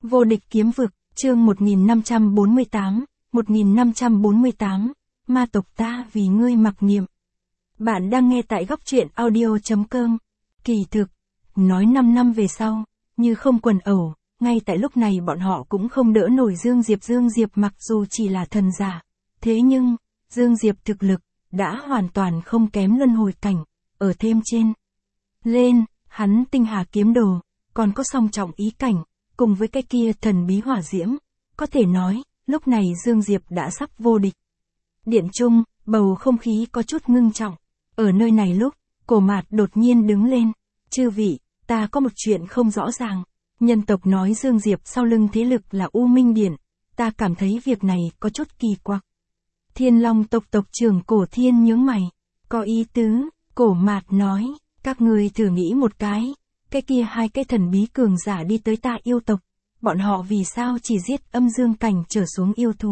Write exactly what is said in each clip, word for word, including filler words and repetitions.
Vô địch kiếm vực, chương một nghìn năm trăm bốn mươi tám, một nghìn năm trăm bốn mươi tám, ma tộc ta vì ngươi mặc niệm. Bạn đang nghe tại góc truyện audio chấm com. Kỳ thực, nói năm năm về sau, như không quần ẩu, ngay tại lúc này bọn họ cũng không đỡ nổi Dương Diệp. Dương Diệp mặc dù chỉ là thần giả, thế nhưng, Dương Diệp thực lực, đã hoàn toàn không kém luân hồi cảnh, ở thêm trên. Lên, hắn tinh hà kiếm đồ, còn có song trọng ý cảnh, cùng với cái kia thần bí hỏa diễm, có thể nói, lúc này Dương Diệp đã sắp vô địch. Điện trung, bầu không khí có chút ngưng trọng, ở nơi này lúc, Cổ Mạt đột nhiên đứng lên, chư vị, ta có một chuyện không rõ ràng, nhân tộc nói Dương Diệp sau lưng thế lực là U Minh Điện, ta cảm thấy việc này có chút kỳ quặc. Thiên Long tộc tộc trưởng Cổ Thiên nhướng mày, có ý tứ, Cổ Mạt nói, các ngươi thử nghĩ một cái, cái kia hai cái thần bí cường giả đi tới ta yêu tộc, bọn họ vì sao chỉ giết âm dương cảnh trở xuống yêu thú.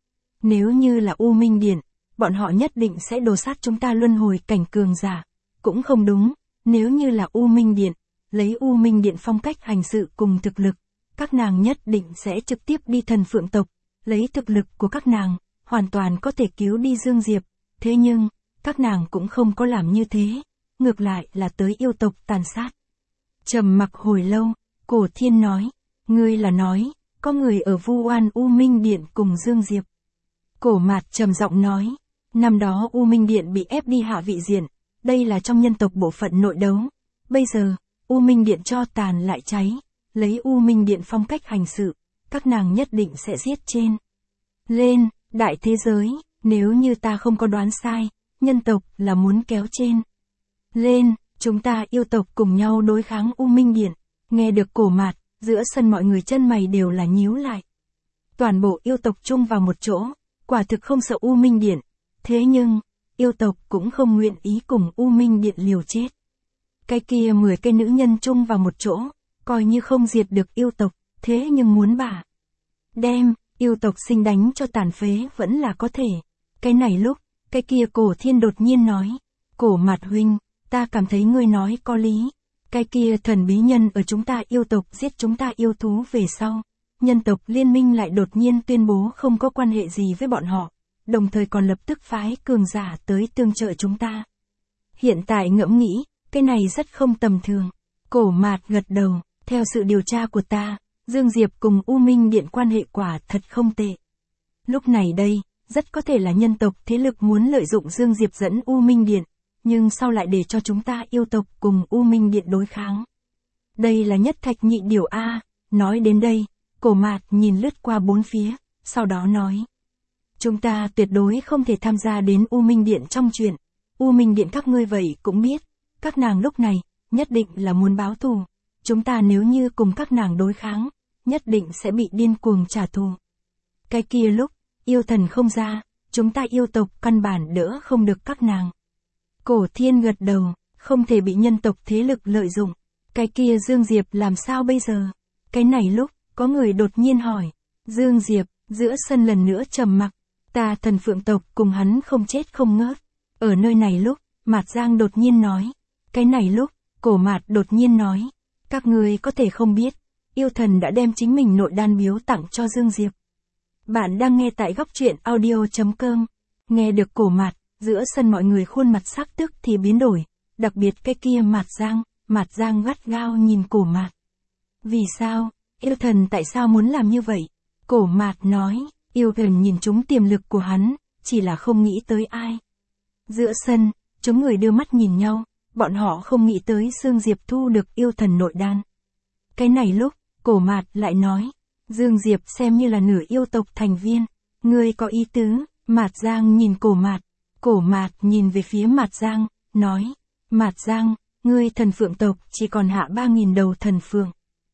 Nếu như là U Minh Điện, bọn họ nhất định sẽ đồ sát chúng ta luân hồi cảnh cường giả, cũng không đúng, nếu như là U Minh Điện, lấy U Minh Điện phong cách hành sự cùng thực lực, các nàng nhất định sẽ trực tiếp đi thần phượng tộc, lấy thực lực của các nàng, hoàn toàn có thể cứu đi Dương Diệp, thế nhưng, các nàng cũng không có làm như thế, ngược lại là tới yêu tộc tàn sát. Trầm mặc hồi lâu, Cổ Thiên nói, ngươi là nói, có người ở vu oan U Minh Điện cùng Dương Diệp. Cổ Mạt trầm giọng nói, năm đó U Minh Điện bị ép đi hạ vị diện, đây là trong nhân tộc bộ phận nội đấu, bây giờ, U Minh Điện cho tàn lại cháy, lấy U Minh Điện phong cách hành sự, các nàng nhất định sẽ giết trên. Lên, đại thế giới, nếu như ta không có đoán sai, nhân tộc là muốn kéo trên. Lên, chúng ta yêu tộc cùng nhau đối kháng U Minh Điện, nghe được Cổ Mạt, giữa sân mọi người chân mày đều là nhíu lại. Toàn bộ yêu tộc chung vào một chỗ, quả thực không sợ U Minh Điện, thế nhưng, yêu tộc cũng không nguyện ý cùng U Minh Điện liều chết. Cái kia mười cái nữ nhân chung vào một chỗ, coi như không diệt được yêu tộc, thế nhưng muốn bả đem, yêu tộc sinh đánh cho tàn phế vẫn là có thể. Cái này lúc, cái kia Cổ Thiên đột nhiên nói, Cổ Mạt huynh, ta cảm thấy ngươi nói có lý, cái kia thần bí nhân ở chúng ta yêu tộc giết chúng ta yêu thú về sau, nhân tộc liên minh lại đột nhiên tuyên bố không có quan hệ gì với bọn họ, đồng thời còn lập tức phái cường giả tới tương trợ chúng ta. Hiện tại ngẫm nghĩ, cái này rất không tầm thường. Cổ Mạt gật đầu, theo sự điều tra của ta, Dương Diệp cùng U Minh Điện quan hệ quả thật không tệ. Lúc này đây, rất có thể là nhân tộc thế lực muốn lợi dụng Dương Diệp dẫn U Minh Điện, nhưng sau lại để cho chúng ta yêu tộc cùng U Minh Điện đối kháng. Đây là nhất thạch nhị điều A, nói đến đây, Cổ Mạt nhìn lướt qua bốn phía, sau đó nói. Chúng ta tuyệt đối không thể tham gia đến U Minh Điện trong chuyện, U Minh Điện các ngươi vậy cũng biết, các nàng lúc này, nhất định là muốn báo thù, chúng ta nếu như cùng các nàng đối kháng, nhất định sẽ bị điên cuồng trả thù. Cái kia lúc, yêu thần không ra, chúng ta yêu tộc căn bản đỡ không được các nàng. Cổ Thiên gật đầu, không thể bị nhân tộc thế lực lợi dụng. Cái kia Dương Diệp làm sao bây giờ? Cái này lúc, có người đột nhiên hỏi. Dương Diệp, giữa sân lần nữa trầm mặc. Ta thần phượng tộc cùng hắn không chết không ngớt. Ở nơi này lúc, Mạt Giang đột nhiên nói. Cái này lúc, Cổ Mạt đột nhiên nói. Các người có thể không biết, yêu thần đã đem chính mình nội đan biếu tặng cho Dương Diệp. Bạn đang nghe tại góc truyện audio chấm com. Nghe được Cổ Mạt, giữa sân mọi người khuôn mặt sắc tức thì biến đổi, đặc biệt cái kia Mạt Giang, Mạt Giang gắt gao nhìn Cổ Mạt. Vì sao, yêu thần tại sao muốn làm như vậy? Cổ Mạt nói, yêu thần nhìn trúng tiềm lực của hắn, chỉ là không nghĩ tới ai. Giữa sân, chúng người đưa mắt nhìn nhau, bọn họ không nghĩ tới Dương Diệp thu được yêu thần nội đan. Cái này lúc, Cổ Mạt lại nói, Dương Diệp xem như là nửa yêu tộc thành viên, ngươi có ý tứ, Mạt Giang nhìn Cổ Mạt. Cổ Mạt nhìn về phía Mạt Giang, nói, Mạt Giang, ngươi thần phượng tộc chỉ còn hạ ba nghìn đầu thần phượng.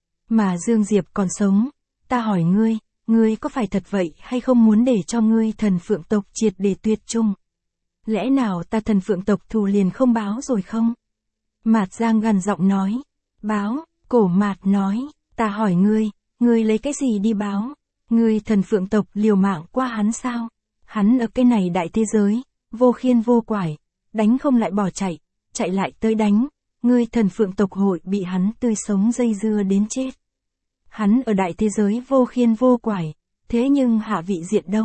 Mà Dương Diệp còn sống, ta hỏi ngươi, ngươi có phải thật vậy hay không muốn để cho ngươi thần phượng tộc triệt để tuyệt chủng? Lẽ nào ta thần phượng tộc thù liền không báo rồi không? Mạt Giang gằn giọng nói, báo, Cổ Mạt nói, ta hỏi ngươi, ngươi lấy cái gì đi báo? Ngươi thần phượng tộc liều mạng qua hắn sao? Hắn ở cái này đại thế giới, vô khiên vô quải, đánh không lại bỏ chạy, chạy lại tới đánh, ngươi thần phượng tộc hội bị hắn tươi sống dây dưa đến chết. Hắn ở đại thế giới vô khiên vô quải, thế nhưng hạ vị diện đâu?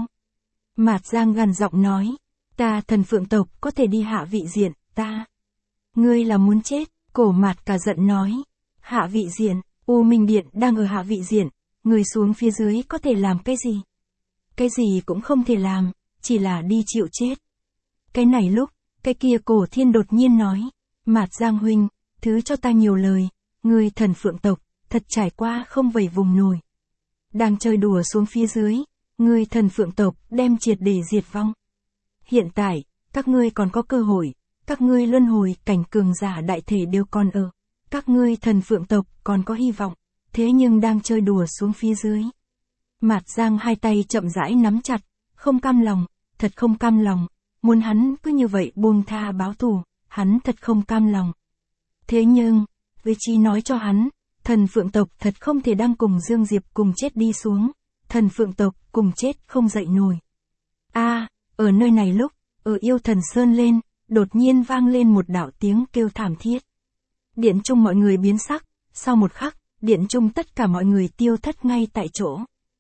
Mạt Giang gằn giọng nói, ta thần phượng tộc có thể đi hạ vị diện, ta. Ngươi là muốn chết, Cổ Mạt cả giận nói. Hạ vị diện, U Minh Điện đang ở hạ vị diện, người xuống phía dưới có thể làm cái gì? Cái gì cũng không thể làm, chỉ là đi chịu chết. Cái này lúc, cái kia Cổ Thiên đột nhiên nói, Mạt Giang huynh, thứ cho ta nhiều lời, ngươi thần phượng tộc, thật trải qua không vẩy vùng nổi. Đang chơi đùa xuống phía dưới, ngươi thần phượng tộc đem triệt để diệt vong. Hiện tại, các ngươi còn có cơ hội, các ngươi luân hồi cảnh cường giả đại thể đều còn ở. Các ngươi thần phượng tộc còn có hy vọng, thế nhưng đang chơi đùa xuống phía dưới. Mạt Giang hai tay chậm rãi nắm chặt, không cam lòng, thật không cam lòng, muốn hắn cứ như vậy buông tha báo thù, hắn thật không cam lòng. Thế nhưng, với trí nói cho hắn, thần phượng tộc thật không thể đang cùng Dương Diệp cùng chết đi xuống, thần phượng tộc cùng chết không dậy nổi. A, à, ở nơi này lúc, ở Yêu Thần Sơn lên, đột nhiên vang lên một đạo tiếng kêu thảm thiết. Điện trung mọi người biến sắc, sau một khắc, điện trung tất cả mọi người tiêu thất ngay tại chỗ.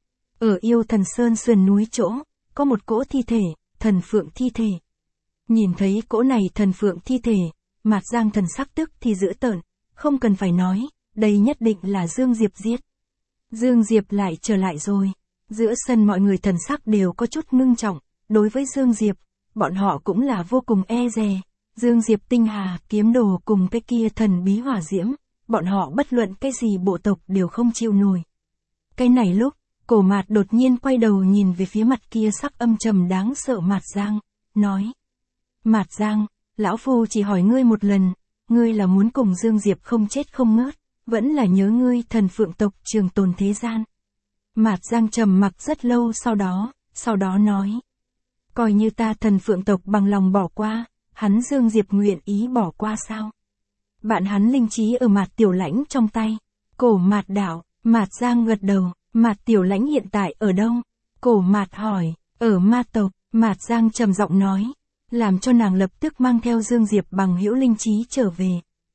Ở Yêu Thần Sơn sườn núi chỗ, có một cỗ thi thể, thần phượng thi thể. Nhìn thấy cỗ này thần phượng thi thể, Mạt Giang thần sắc tức thì dữ tợn, không cần phải nói, đây nhất định là Dương Diệp giết. Dương Diệp lại trở lại rồi. Giữa sân mọi người thần sắc đều có chút ngưng trọng, đối với Dương Diệp, bọn họ cũng là vô cùng e dè. Dương Diệp tinh hà, kiếm đồ cùng cái kia thần bí hỏa diễm, bọn họ bất luận cái gì bộ tộc đều không chịu nổi. Cái này lúc, Cổ Mạt đột nhiên quay đầu nhìn về phía mặt kia sắc âm trầm đáng sợ Mạt Giang, nói. Mạt Giang, lão phu chỉ hỏi ngươi một lần, ngươi là muốn cùng Dương Diệp không chết không ngớt, vẫn là nhớ ngươi thần phượng tộc trường tồn thế gian. Mạt Giang trầm mặc rất lâu sau đó, sau đó nói. Coi như ta thần phượng tộc bằng lòng bỏ qua, hắn Dương Diệp nguyện ý bỏ qua sao? Bạn hắn linh trí ở Mạt Tiểu Lãnh trong tay. Cổ Mạt đạo, Mạt Giang gật đầu, Mạt Tiểu Lãnh hiện tại ở đâu? Cổ Mạt hỏi, ở ma tộc, Mạt Giang trầm giọng nói, làm cho nàng lập tức mang theo Dương Diệp bằng hữu linh trí trở về.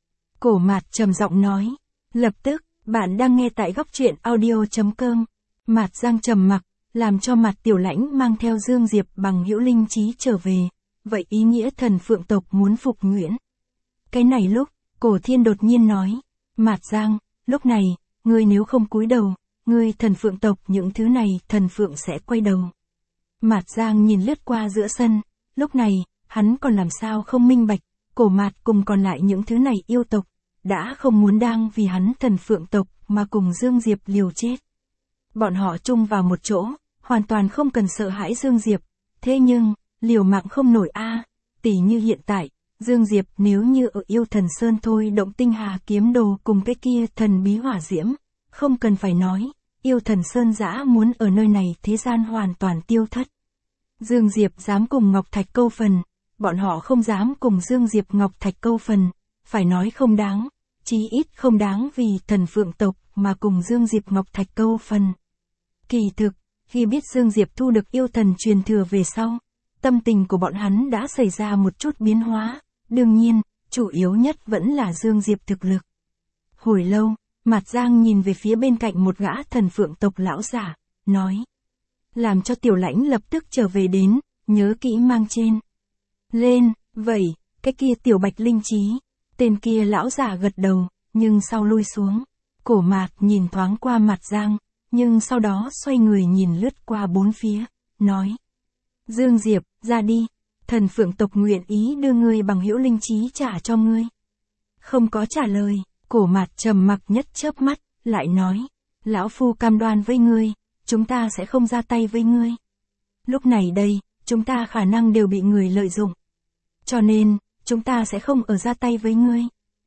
Cổ Mạt trầm giọng nói, lập tức, bạn đang nghe tại góc truyện audio chấm com. Mạt Giang trầm mặc, làm cho Mạt Tiểu Lãnh mang theo Dương Diệp bằng hữu linh trí trở về. Vậy ý nghĩa thần phượng tộc muốn phục nhuyễn. Cái này lúc, Cổ Thiên đột nhiên nói, Mạt Giang, lúc này, ngươi nếu không cúi đầu, ngươi thần phượng tộc những thứ này thần phượng sẽ quay đầu. Mạt Giang nhìn lướt qua giữa sân, lúc này, hắn còn làm sao không minh bạch, Cổ Mạt cùng còn lại những thứ này yêu tộc, đã không muốn đang vì hắn thần phượng tộc mà cùng Dương Diệp liều chết. Bọn họ chung vào một chỗ, hoàn toàn không cần sợ hãi Dương Diệp, thế nhưng, liều mạng không nổi a, à, tỉ như hiện tại, Dương Diệp nếu như ở Yêu Thần Sơn thôi động tinh hà kiếm đồ cùng cái kia thần bí hỏa diễm, không cần phải nói, Yêu Thần Sơn dã muốn ở nơi này thế gian hoàn toàn tiêu thất. Dương Diệp dám cùng Ngọc Thạch câu phần, bọn họ không dám cùng Dương Diệp Ngọc Thạch câu phần, phải nói không đáng, chí ít không đáng vì thần phượng tộc mà cùng Dương Diệp Ngọc Thạch câu phần. Kỳ thực, khi biết Dương Diệp thu được yêu thần truyền thừa về sau, tâm tình của bọn hắn đã xảy ra một chút biến hóa, đương nhiên, chủ yếu nhất vẫn là Dương Diệp thực lực. Hồi lâu, Mạt Giang nhìn về phía bên cạnh một gã thần phượng tộc lão giả, nói. Làm cho Tiểu Lãnh lập tức trở về đến, nhớ kỹ mang trên. Lên, vậy, cái kia Tiểu Bạch linh trí. Tên kia lão giả gật đầu, nhưng sau lui xuống. Cổ Mạt nhìn thoáng qua Mạt Giang, nhưng sau đó xoay người nhìn lướt qua bốn phía, nói. Dương Diệp, ra đi, thần phượng tộc nguyện ý đưa ngươi bằng hữu linh trí trả cho ngươi. Không có trả lời, Cổ Mạt trầm mặc nhất chớp mắt, lại nói. Lão phu cam đoan với ngươi, chúng ta sẽ không ra tay với ngươi. Lúc này đây, chúng ta khả năng đều bị người lợi dụng. Cho nên, chúng ta sẽ không ở ra tay với ngươi.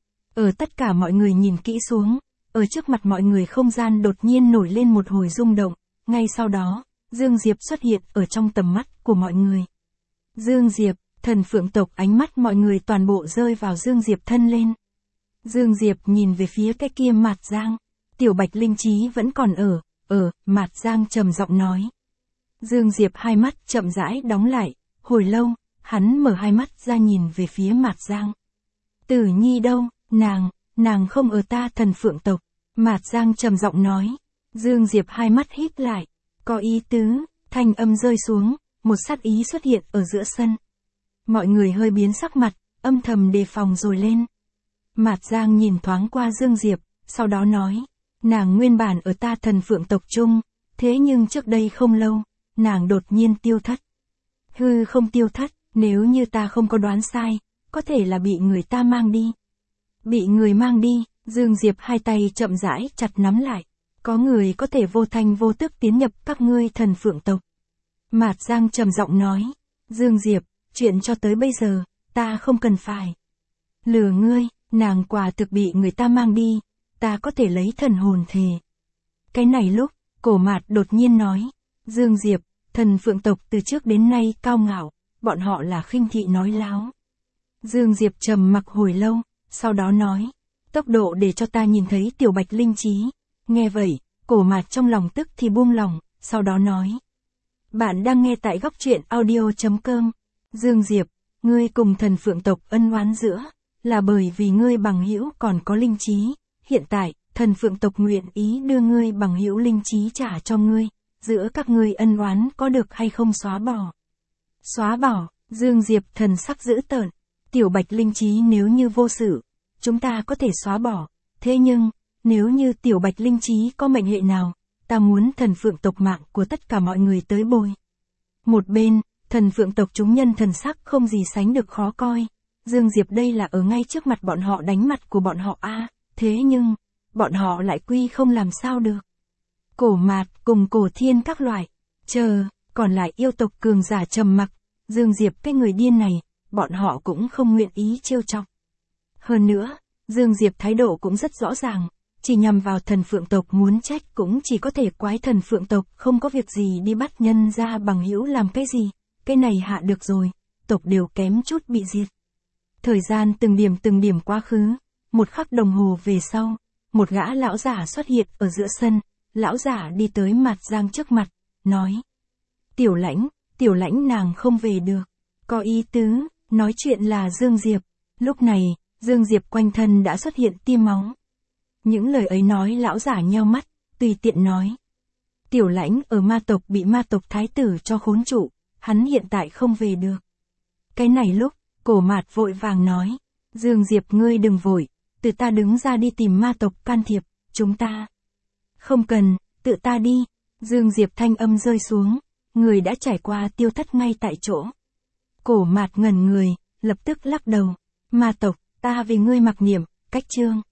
Ở tất cả mọi người nhìn kỹ xuống, ở trước mặt mọi người không gian đột nhiên nổi lên một hồi rung động, ngay sau đó, Dương Diệp xuất hiện ở trong tầm mắt của mọi người. Dương Diệp, thần phượng tộc ánh mắt mọi người toàn bộ rơi vào Dương Diệp thân lên. Dương Diệp nhìn về phía cái kia Mạt Giang, Tiểu Bạch linh trí vẫn còn ở, ở, Mạt Giang trầm giọng nói. Dương Diệp hai mắt chậm rãi đóng lại, hồi lâu, hắn mở hai mắt ra nhìn về phía Mạt Giang. Tử Nhi đâu, nàng, nàng không ở ta thần phượng tộc, Mạt Giang trầm giọng nói. Dương Diệp hai mắt híp lại, có ý tứ, thanh âm rơi xuống, một sát ý xuất hiện ở giữa sân. Mọi người hơi biến sắc mặt, âm thầm đề phòng rồi lên. Mạt Giang nhìn thoáng qua Dương Diệp, sau đó nói, nàng nguyên bản ở ta Thần Phượng tộc chung, thế nhưng trước đây không lâu, nàng đột nhiên tiêu thất. Hư không tiêu thất, nếu như ta không có đoán sai, có thể là bị người ta mang đi. Bị người mang đi, Dương Diệp hai tay chậm rãi chặt nắm lại. Có người có thể vô thanh vô tức tiến nhập các ngươi Thần Phượng tộc. Mạt Giang trầm giọng nói, Dương Diệp, chuyện cho tới bây giờ, ta không cần phải lừa ngươi, nàng quả thực bị người ta mang đi, ta có thể lấy thần hồn thề. Cái này lúc, Cổ Mạt đột nhiên nói, Dương Diệp, Thần Phượng tộc từ trước đến nay cao ngạo, bọn họ là khinh thị nói láo. Dương Diệp trầm mặc hồi lâu, sau đó nói, tốc độ để cho ta nhìn thấy tiểu bạch linh trí. Nghe vậy, Cổ Mạt trong lòng tức thì buông lòng, sau đó nói. Bạn đang nghe tại góc truyện audio.com. Dương Diệp, ngươi cùng Thần Phượng tộc ân oán giữa, là bởi vì ngươi bằng hữu còn có linh trí. Hiện tại, Thần Phượng tộc nguyện ý đưa ngươi bằng hữu linh trí trả cho ngươi. Giữa các ngươi ân oán có được hay không xóa bỏ? Xóa bỏ, Dương Diệp thần sắc dữ tợn. Tiểu bạch linh trí nếu như vô sự, chúng ta có thể xóa bỏ. Thế nhưng, nếu như tiểu bạch linh trí có mệnh hệ nào, ta muốn Thần Phượng tộc mạng của tất cả mọi người tới bồi. Một bên, Thần Phượng tộc chúng nhân thần sắc không gì sánh được khó coi. Dương Diệp đây là ở ngay trước mặt bọn họ đánh mặt của bọn họ a à, thế nhưng, bọn họ lại quy không làm sao được. Cổ Mạt cùng Cổ Thiên các loại, chờ, còn lại yêu tộc cường giả trầm mặc, Dương Diệp cái người điên này, bọn họ cũng không nguyện ý trêu chọc. Hơn nữa, Dương Diệp thái độ cũng rất rõ ràng, chỉ nhằm vào Thần Phượng tộc muốn trách cũng chỉ có thể quái Thần Phượng tộc không có việc gì đi bắt nhân ra bằng hữu làm cái gì, cái này hạ được rồi, tộc đều kém chút bị diệt. Thời gian từng điểm từng điểm quá khứ, một khắc đồng hồ về sau, một gã lão giả xuất hiện ở giữa sân, lão giả đi tới Mạt Giang trước mặt, nói. Tiểu Lãnh, Tiểu Lãnh nàng không về được, có ý tứ, nói chuyện là Dương Diệp. Lúc này, Dương Diệp quanh thân đã xuất hiện tia máu. Những lời ấy nói lão giả nheo mắt, tùy tiện nói. Tiểu Lãnh ở ma tộc bị ma tộc thái tử cho khốn trụ, hắn hiện tại không về được. Cái này lúc, Cổ Mạt vội vàng nói, Dương Diệp ngươi đừng vội, tự ta đứng ra đi tìm ma tộc can thiệp, chúng ta. Không cần, tự ta đi. Dương Diệp thanh âm rơi xuống, người đã trải qua tiêu thất ngay tại chỗ. Cổ Mạt ngẩn người, lập tức lắc đầu, ma tộc, ta vì ngươi mặc niệm, cách chương.